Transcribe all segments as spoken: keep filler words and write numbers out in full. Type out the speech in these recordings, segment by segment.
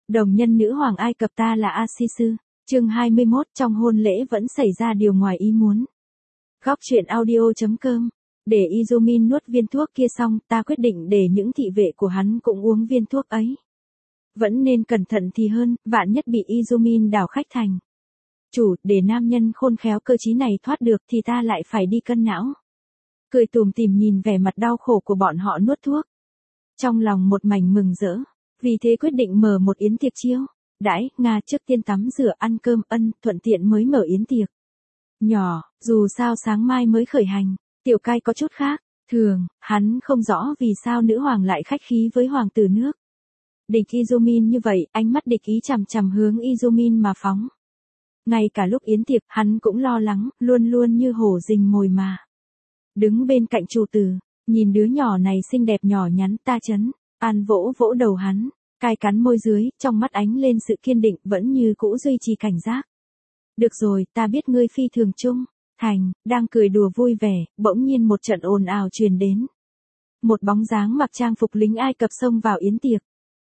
Đồng nhân nữ hoàng Ai Cập ta là A-si-sư, chương hai mươi mốt trong hôn lễ vẫn xảy ra điều ngoài ý muốn. Góc truyện audio.com. Để Izumin nuốt viên thuốc kia xong, ta quyết định để những thị vệ của hắn cũng uống viên thuốc ấy. Vẫn nên cẩn thận thì hơn, vạn nhất bị Izumin đảo khách thành. Chủ, để nam nhân khôn khéo cơ trí này thoát được thì ta lại phải đi cân não. Cười tủm tỉm nhìn vẻ mặt đau khổ của bọn họ nuốt thuốc. Trong lòng một mảnh mừng rỡ, vì thế quyết định mở một yến tiệc chiêu. Đãi, Nga trước tiên tắm rửa ăn cơm ân, thuận tiện mới mở yến tiệc. Nhỏ, dù sao sáng mai mới khởi hành, Tiểu Cai có chút khác, thường, hắn không rõ vì sao nữ hoàng lại khách khí với hoàng tử nước. Địch Izumin như vậy, ánh mắt địch ý chằm chằm hướng Izumin mà phóng. Ngay cả lúc yến tiệc, hắn cũng lo lắng, luôn luôn như hổ rình mồi mà. Đứng bên cạnh chủ tử, nhìn đứa nhỏ này xinh đẹp nhỏ nhắn, ta chấn, an vỗ vỗ đầu hắn, cai cắn môi dưới, trong mắt ánh lên sự kiên định, vẫn như cũ duy trì cảnh giác. Được rồi, ta biết ngươi phi thường chung, thành, đang cười đùa vui vẻ, bỗng nhiên một trận ồn ào truyền đến. Một bóng dáng mặc trang phục lính Ai Cập xông vào yến tiệc.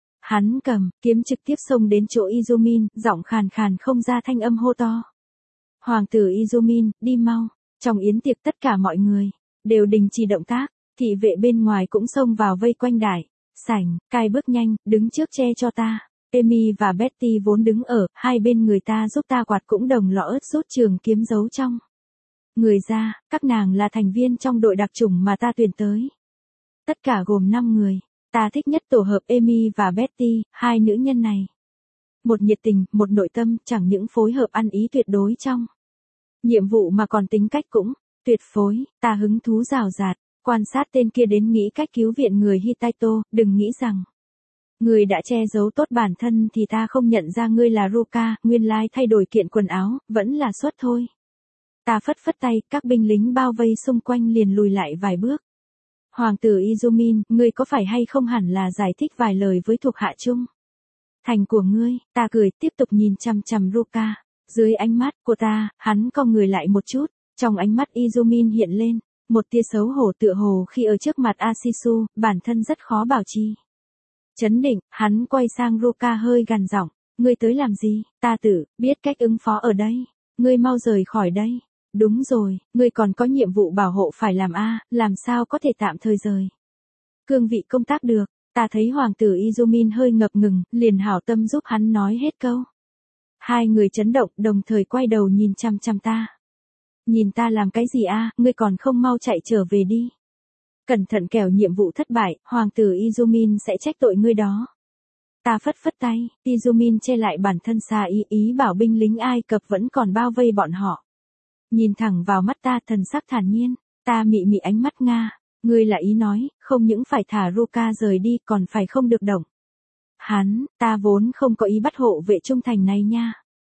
Hắn cầm kiếm trực tiếp xông đến chỗ Izumin, giọng khàn khàn không ra thanh âm hô to. Hoàng tử Izumin, đi mau. Trong yến tiệc tất cả mọi người đều đình chỉ động tác, thị vệ bên ngoài cũng xông vào vây quanh đại sảnh, cai bước nhanh, đứng trước che cho ta. Amy và Betty vốn đứng ở hai bên người ta giúp ta quạt cũng đồng lõ ớt rút trường kiếm giấu trong người ra, các nàng là thành viên trong đội đặc chủng mà ta tuyển tới. Tất cả gồm năm người, ta thích nhất tổ hợp Amy và Betty, hai nữ nhân này. Một nhiệt tình, một nội tâm, chẳng những phối hợp ăn ý tuyệt đối trong nhiệm vụ mà còn tính cách cũng tuyệt phối, ta hứng thú rào rạt, quan sát tên kia đến nghĩ cách cứu viện người Hittito, đừng nghĩ rằng người đã che giấu tốt bản thân thì ta không nhận ra ngươi là Ruka, nguyên lai thay đổi kiện quần áo, vẫn là xuất thôi. Ta phất phất tay, các binh lính bao vây xung quanh liền lùi lại vài bước. Hoàng tử Izumin, ngươi có phải hay không hẳn là giải thích vài lời với thuộc hạ chung thành của ngươi, ta cười tiếp tục nhìn chằm chằm Ruka. Dưới ánh mắt của ta, hắn cong người lại một chút, trong ánh mắt Izumin hiện lên một tia xấu hổ tựa hồ khi ở trước mặt A-si-su, bản thân rất khó bảo trì chấn định, hắn quay sang Ruka hơi gằn giọng, ngươi tới làm gì, ta tự biết cách ứng phó ở đây, ngươi mau rời khỏi đây. Đúng rồi, ngươi còn có nhiệm vụ bảo hộ phải làm a, làm sao có thể tạm thời rời cương vị công tác được. Ta thấy hoàng tử Izumin hơi ngập ngừng, liền hảo tâm giúp hắn nói hết câu. Hai người chấn động, đồng thời quay đầu nhìn chăm chăm ta. Nhìn ta làm cái gì a, ngươi còn không mau chạy trở về đi. Cẩn thận kẻo nhiệm vụ thất bại, hoàng tử Izumin sẽ trách tội ngươi đó. Ta phất phất tay, Izumin che lại bản thân xa ý ý bảo binh lính Ai Cập vẫn còn bao vây bọn họ. Nhìn thẳng vào mắt ta thần sắc thản nhiên, ta mị mị ánh mắt Nga, ngươi là ý nói, không những phải thả Ruka rời đi còn phải không được động. Hắn, ta vốn không có ý bắt hộ vệ trung thành này nha.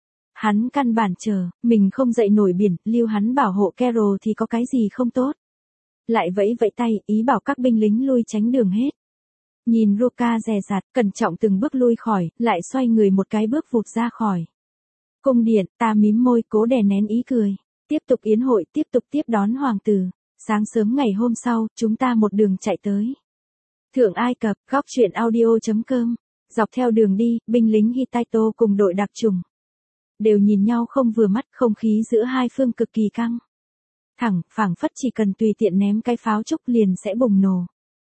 Hắn căn bản chờ, mình không dậy nổi biển, lưu hắn bảo hộ Carol thì có cái gì không tốt. Lại vẫy vẫy tay, ý bảo các binh lính lui tránh đường hết. Nhìn Ruka dè dặt, cẩn trọng từng bước lui khỏi, lại xoay người một cái bước vụt ra khỏi cung điện, ta mím môi cố đè nén ý cười. Tiếp tục yến hội, tiếp tục tiếp đón hoàng tử. Sáng sớm ngày hôm sau, chúng ta một đường chạy tới Thượng Ai Cập, góc truyện audio.com. Dọc theo đường đi, binh lính Hittito cùng đội đặc chủng đều nhìn nhau không vừa mắt, không khí giữa hai phương cực kỳ căng thẳng, phảng phất chỉ cần tùy tiện ném cái pháo trúc liền sẽ bùng nổ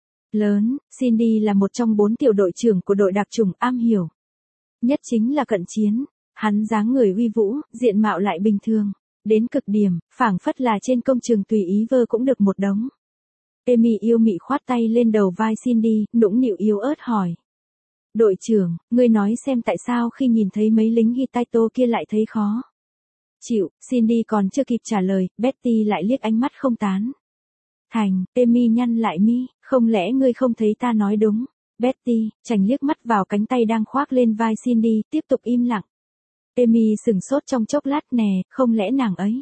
lớn. Cindy là một trong bốn tiểu đội trưởng của đội đặc chủng, am hiểu nhất chính là cận chiến. Hắn dáng người uy vũ, diện mạo lại bình thường đến cực điểm, phảng phất là trên công trường tùy ý vơ cũng được một đống. Amy yêu mị khoát tay lên đầu vai Cindy, nũng nịu yếu ớt hỏi. Đội trưởng, ngươi nói xem tại sao khi nhìn thấy mấy lính Hittito kia lại thấy khó chịu. Cindy còn chưa kịp trả lời, Betty lại liếc ánh mắt không tán thành. Amy nhăn lại mi, không lẽ ngươi không thấy ta nói đúng. Betty, chành liếc mắt vào cánh tay đang khoác lên vai Cindy, tiếp tục im lặng. Amy sừng sốt trong chốc lát, nè, không lẽ nàng ấy.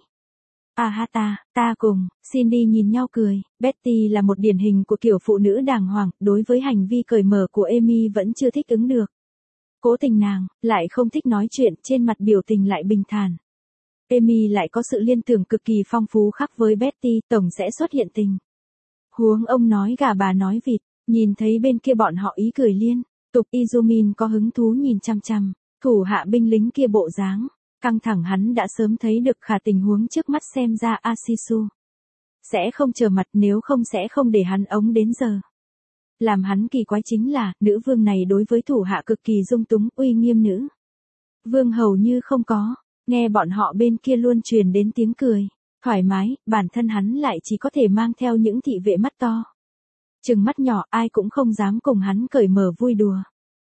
À ha ta, ta cùng, Cindy nhìn nhau cười, Betty là một điển hình của kiểu phụ nữ đàng hoàng, đối với hành vi cởi mở của Amy vẫn chưa thích ứng được. Cố tình nàng, lại không thích nói chuyện, trên mặt biểu tình lại bình thản. Amy lại có sự liên tưởng cực kỳ phong phú khác với Betty, tổng sẽ xuất hiện tình huống ông nói gà bà nói vịt, nhìn thấy bên kia bọn họ ý cười liên tục Izumin có hứng thú nhìn chăm chăm, thủ hạ binh lính kia bộ dáng, căng thẳng hắn đã sớm thấy được khả tình huống trước mắt xem ra Asisu sẽ không trở mặt nếu không sẽ không để hắn ống đến giờ. Làm hắn kỳ quái chính là, nữ vương này đối với thủ hạ cực kỳ dung túng, uy nghiêm nữ vương hầu như không có, nghe bọn họ bên kia luôn truyền đến tiếng cười, thoải mái, bản thân hắn lại chỉ có thể mang theo những thị vệ mắt to. Trừng mắt nhỏ ai cũng không dám cùng hắn cởi mở vui đùa.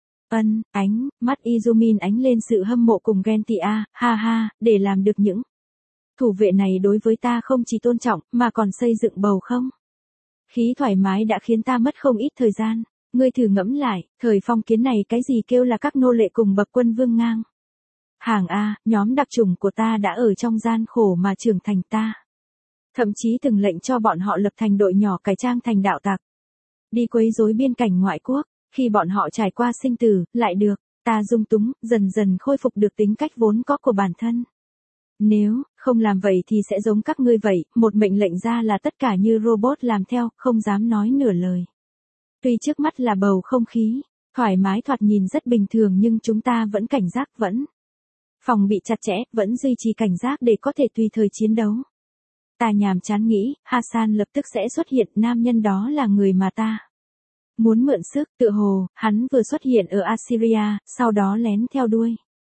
Ân, ánh, mắt Izumin ánh lên sự hâm mộ cùng ghen tị a, ha ha, để làm được những thủ vệ này đối với ta không chỉ tôn trọng, mà còn xây dựng bầu không. Khí thoải mái đã khiến ta mất không ít thời gian, ngươi thử ngẫm lại, thời phong kiến này cái gì kêu là các nô lệ cùng bậc quân vương ngang. Hàng A, nhóm đặc chủng của ta đã ở trong gian khổ mà trưởng thành ta. Thậm chí từng lệnh cho bọn họ lập thành đội nhỏ cải trang thành đạo tặc. Đi quấy rối biên cảnh ngoại quốc, khi bọn họ trải qua sinh tử, lại được, ta dung túng, dần dần khôi phục được tính cách vốn có của bản thân. Nếu, không làm vậy thì sẽ giống các ngươi vậy, một mệnh lệnh ra là tất cả như robot làm theo, không dám nói nửa lời. Tuy trước mắt là bầu không khí, thoải mái thoạt nhìn rất bình thường nhưng chúng ta vẫn cảnh giác vẫn. Phòng bị chặt chẽ, vẫn duy trì cảnh giác để có thể tùy thời chiến đấu. Ta nhàm chán nghĩ, Hassan lập tức sẽ xuất hiện, nam nhân đó là người mà ta muốn mượn sức, tựa hồ, hắn vừa xuất hiện ở Assyria, sau đó lén theo đuôi.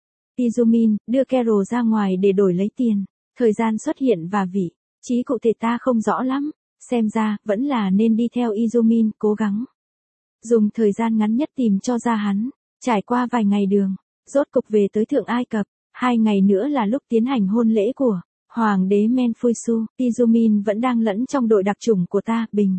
Izumin, đưa Carol ra ngoài để đổi lấy tiền, thời gian xuất hiện và vị trí cụ thể ta không rõ lắm, xem ra, vẫn là nên đi theo Izumin, cố gắng. Dùng thời gian ngắn nhất tìm cho ra hắn, trải qua vài ngày đường, rốt cục về tới Thượng Ai Cập, hai ngày nữa là lúc tiến hành hôn lễ của Hoàng đế Menfuisu, Izumin vẫn đang lẫn trong đội đặc chủng của ta, bình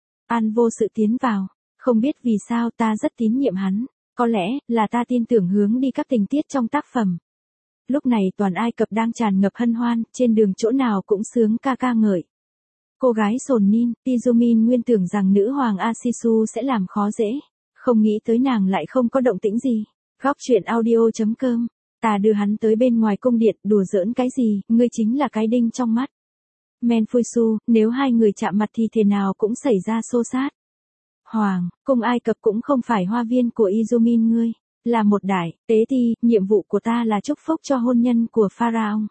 an vô sự tiến vào, không biết vì sao ta rất tín nhiệm hắn, có lẽ là ta tin tưởng hướng đi các tình tiết trong tác phẩm. Lúc này toàn Ai Cập đang tràn ngập hân hoan, trên đường chỗ nào cũng sướng ca ca ngợi. Cô gái sồn nin, Izumin nguyên tưởng rằng nữ hoàng Asisu sẽ làm khó dễ, không nghĩ tới nàng lại không có động tĩnh gì. Góc truyện audio chấm com, ta đưa hắn tới bên ngoài cung điện, đùa giỡn cái gì, ngươi chính là cái đinh trong mắt. Menfuisu, nếu hai người chạm mặt thì thế nào cũng xảy ra xô xát. Hoàng, cung Ai Cập cũng không phải hoa viên của Izumin ngươi, là một đại tế ti, nhiệm vụ của ta là chúc phúc cho hôn nhân của Pharaoh.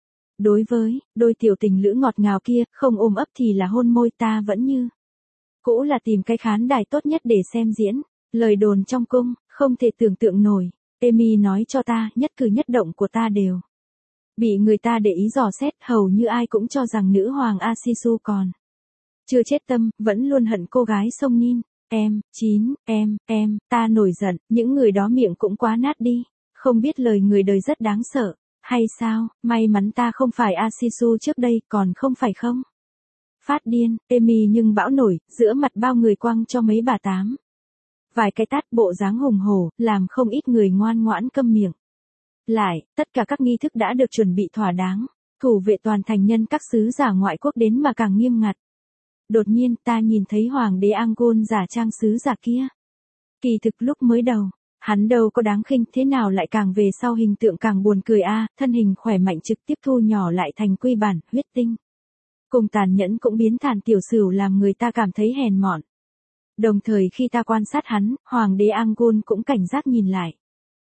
Đối với đôi tiểu tình lữ ngọt ngào kia, không ôm ấp thì là hôn môi, ta vẫn như cũ là tìm cái khán đài tốt nhất để xem diễn. Lời đồn trong cung, không thể tưởng tượng nổi. Emi nói cho ta, nhất cử nhất động của ta đều bị người ta để ý dò xét, hầu như ai cũng cho rằng nữ hoàng Asisu còn chưa chết tâm, vẫn luôn hận cô gái sông Nin. Em, chín, em, em, ta nổi giận, những người đó miệng cũng quá nát đi, không biết lời người đời rất đáng sợ, hay sao, may mắn ta không phải Asisu trước đây, còn không phải không? Phát điên, Emi nhưng bão nổi, giữa mặt bao người quăng cho mấy bà tám. Vài cái tát, bộ dáng hùng hổ, làm không ít người ngoan ngoãn câm miệng. Lại, tất cả các nghi thức đã được chuẩn bị thỏa đáng, thủ vệ toàn thành nhân các sứ giả ngoại quốc đến mà càng nghiêm ngặt. Đột nhiên ta nhìn thấy hoàng đế Angol giả trang sứ giả kia. Kỳ thực lúc mới đầu, hắn đâu có đáng khinh, thế nào lại càng về sau hình tượng càng buồn cười a, thân hình khỏe mạnh trực tiếp thu nhỏ lại thành quy bản, huyết tinh. Cùng tàn nhẫn cũng biến thành tiểu sửu làm người ta cảm thấy hèn mọn. Đồng thời khi ta quan sát hắn, hoàng đế Angol cũng cảnh giác nhìn lại.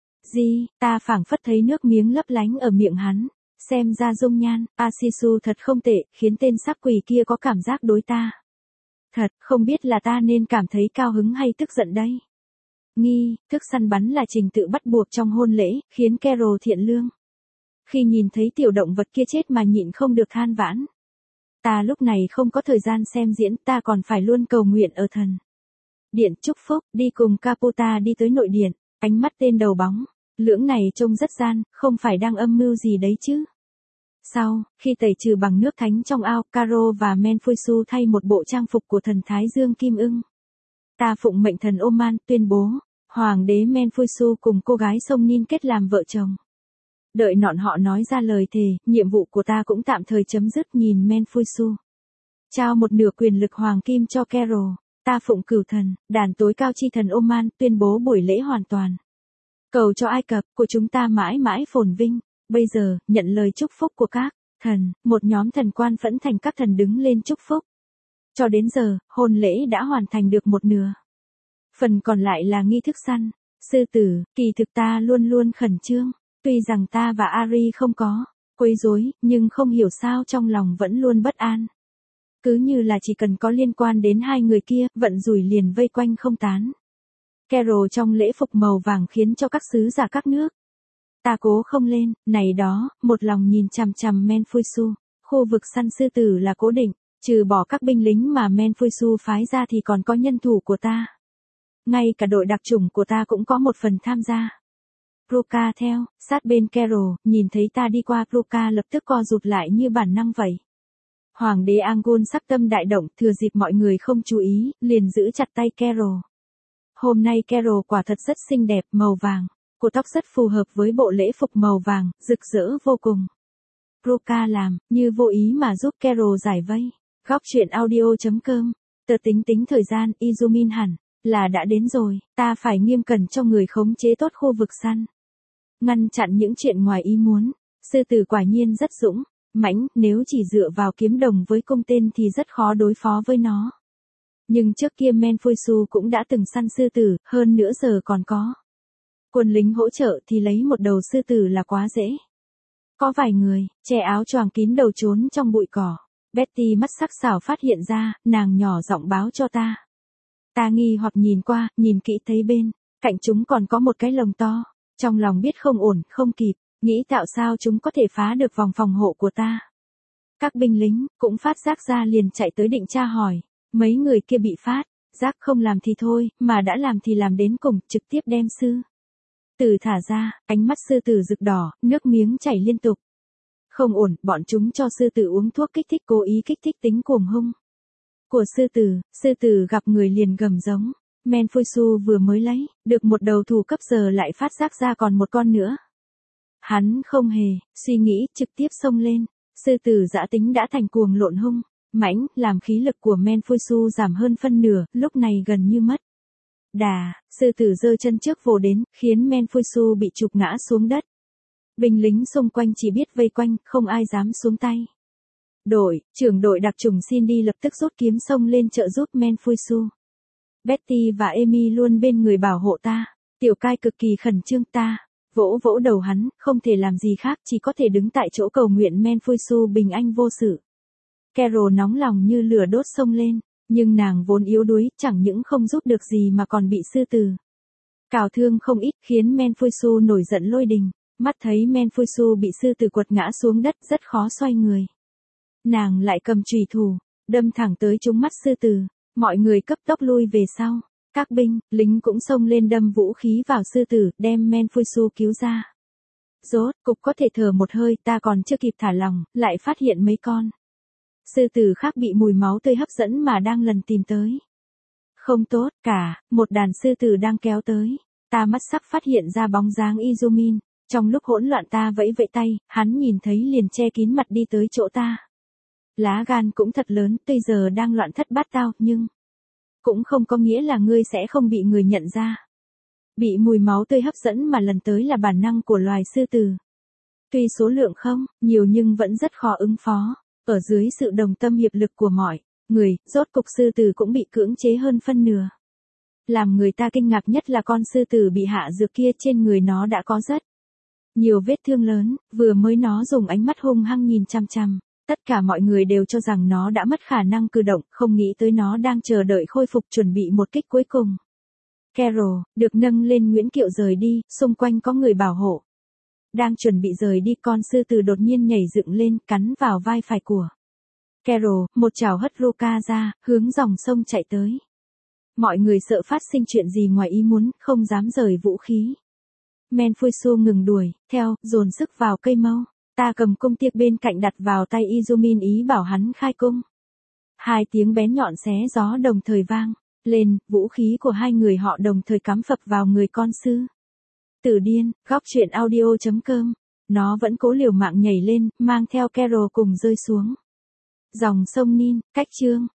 Gì, ta phảng phất thấy nước miếng lấp lánh ở miệng hắn. Xem ra dung nhan, Asisu thật không tệ, khiến tên sắc quỷ kia có cảm giác đối ta. Thật, không biết là ta nên cảm thấy cao hứng hay tức giận đây. Nghi, thức săn bắn là trình tự bắt buộc trong hôn lễ, khiến Carol thiện lương. Khi nhìn thấy tiểu động vật kia chết mà nhịn không được than vãn. Ta lúc này không có thời gian xem diễn, ta còn phải luôn cầu nguyện ở thần điện chúc phúc, đi cùng Caputa đi tới nội điện, ánh mắt tên đầu bóng. Lưỡng này trông rất gian, không phải đang âm mưu gì đấy chứ. Sau, khi tẩy trừ bằng nước thánh trong ao, Caro và Menfuisu thay một bộ trang phục của thần Thái Dương Kim Ưng. Ta phụng mệnh thần Oman tuyên bố, hoàng đế Menfuisu cùng cô gái sông Nin kết làm vợ chồng. Đợi nọn họ nói ra lời thề, nhiệm vụ của ta cũng tạm thời chấm dứt, nhìn Menfuisu trao một nửa quyền lực hoàng kim cho Carol. Ta phụng cửu thần, đàn tối cao chi thần Oman tuyên bố buổi lễ hoàn toàn. Cầu cho Ai Cập của chúng ta mãi mãi phồn vinh. Bây giờ, nhận lời chúc phúc của các thần, một nhóm thần quan phẫn thành các thần đứng lên chúc phúc. Cho đến giờ, hôn lễ đã hoàn thành được một nửa. Phần còn lại là nghi thức săn. Sư tử, kỳ thực ta luôn luôn khẩn trương, tuy rằng ta và Ari không có quấy rối, nhưng không hiểu sao trong lòng vẫn luôn bất an. Cứ như là chỉ cần có liên quan đến hai người kia, vận rủi liền vây quanh không tán. Carol trong lễ phục màu vàng khiến cho các sứ giả các nước. Ta cố không lên, này đó, một lòng nhìn chằm chằm Menfuisu. Khu vực săn sư tử là cố định, trừ bỏ các binh lính mà Menfuisu phái ra thì còn có nhân thủ của ta. Ngay cả đội đặc chủng của ta cũng có một phần tham gia. Ruka theo, sát bên Carol, nhìn thấy ta đi qua, Ruka lập tức co rụt lại như bản năng vậy. Hoàng đế Angul sắc tâm đại động, thừa dịp mọi người không chú ý, liền giữ chặt tay Carol. Hôm nay Carol quả thật rất xinh đẹp, màu vàng. Cô tóc rất phù hợp với bộ lễ phục màu vàng, rực rỡ vô cùng. Ruka làm, như vô ý mà giúp Carol giải vây. Góc truyện audio chấm com. Tờ tính tính thời gian, Izumin hẳn là đã đến rồi, ta phải nghiêm cẩn cho người khống chế tốt khu vực săn. Ngăn chặn những chuyện ngoài ý muốn. Sư tử quả nhiên rất dũng, mãnh, nếu chỉ dựa vào kiếm đồng với cung tên thì rất khó đối phó với nó. Nhưng trước kia Menfuisu cũng đã từng săn sư tử, hơn nữa giờ còn có quân lính hỗ trợ thì lấy một đầu sư tử là quá dễ. Có vài người, che áo choàng kín đầu trốn trong bụi cỏ. Betty mắt sắc sảo phát hiện ra, nàng nhỏ giọng báo cho ta. Ta nghi hoặc nhìn qua, nhìn kỹ thấy bên cạnh chúng còn có một cái lồng to. Trong lòng biết không ổn, không kịp, nghĩ tạo sao chúng có thể phá được vòng phòng hộ của ta. Các binh lính cũng phát giác ra liền chạy tới định tra hỏi. Mấy người kia bị phát giác không làm thì thôi, mà đã làm thì làm đến cùng, trực tiếp đem sư tử thả ra. Ánh mắt sư tử rực đỏ, nước miếng chảy liên tục. Không ổn, bọn chúng cho sư tử uống thuốc kích thích, cố ý kích thích tính cuồng hung của sư tử. Sư tử gặp người liền gầm giống. Menfuisu vừa mới lấy được một đầu thủ cấp giờ lại phát giác ra còn một con nữa. Hắn không hề suy nghĩ, trực tiếp xông lên. Sư tử dã tính đã thành cuồng lộn hung mãnh, làm khí lực của Menfuisu giảm hơn phân nửa, lúc này gần như mất đà. Sư tử giơ chân trước vồ đến, khiến Menfuisu bị trục ngã xuống đất. Binh lính xung quanh chỉ biết vây quanh, không ai dám xuống tay. Đội trưởng đội đặc chủng Cindy lập tức rút kiếm xông lên trợ giúp Menfuisu. Betty và Amy luôn bên người bảo hộ ta. Tiểu Cai cực kỳ khẩn trương, ta vỗ vỗ đầu hắn, không thể làm gì khác, chỉ có thể đứng tại chỗ cầu nguyện Menfuisu bình an vô sự. Carol nóng lòng như lửa đốt xông lên, nhưng nàng vốn yếu đuối, chẳng những không giúp được gì mà còn bị sư tử cào thương không ít, khiến Menfuisu nổi giận lôi đình. Mắt thấy Menfuisu bị sư tử quật ngã xuống đất, rất khó xoay người. Nàng lại cầm chùy thủ, đâm thẳng tới trúng mắt sư tử. Mọi người cấp tốc lui về sau. Các binh lính cũng xông lên đâm vũ khí vào sư tử, đem Menfuisu cứu ra. Rốt cục có thể thở một hơi, ta còn chưa kịp thả lòng, lại phát hiện mấy con sư tử khác bị mùi máu tươi hấp dẫn mà đang lần tìm tới. Không tốt, cả một đàn sư tử đang kéo tới. Ta mắt sắc phát hiện ra bóng dáng Izumin. Trong lúc hỗn loạn ta vẫy vẫy tay, hắn nhìn thấy liền che kín mặt đi tới chỗ ta. Lá gan cũng thật lớn, tuy giờ đang loạn thất bát tao, nhưng cũng không có nghĩa là ngươi sẽ không bị người nhận ra. Bị mùi máu tươi hấp dẫn mà lần tới là bản năng của loài sư tử. Tuy số lượng không nhiều nhưng vẫn rất khó ứng phó. Ở dưới sự đồng tâm hiệp lực của mọi người, rốt cục sư tử cũng bị cưỡng chế hơn phân nửa. Làm người ta kinh ngạc nhất là con sư tử bị hạ dược kia, trên người nó đã có rất nhiều vết thương lớn, vừa mới nó dùng ánh mắt hung hăng nhìn chằm chằm. Tất cả mọi người đều cho rằng nó đã mất khả năng cử động, không nghĩ tới nó đang chờ đợi khôi phục, chuẩn bị một kích cuối cùng. Carol được nâng lên Nguyễn Kiệu rời đi, xung quanh có người bảo hộ. Đang chuẩn bị rời đi, con sư tử đột nhiên nhảy dựng lên, cắn vào vai phải của Carol, một chảo hất Ruka ra, hướng dòng sông chạy tới. Mọi người sợ phát sinh chuyện gì ngoài ý muốn, không dám rời vũ khí. Menfuisu ngừng đuổi theo, dồn sức vào cây mâu. Ta cầm cung tiệc bên cạnh đặt vào tay Izumin, ý bảo hắn khai cung. Hai tiếng bén nhọn xé gió đồng thời vang lên, vũ khí của hai người họ đồng thời cắm phập vào người con sư tử điên. Góc truyện audio chấm com. Nó vẫn cố liều mạng nhảy lên, mang theo Carol cùng rơi xuống dòng sông Nin. Cách chương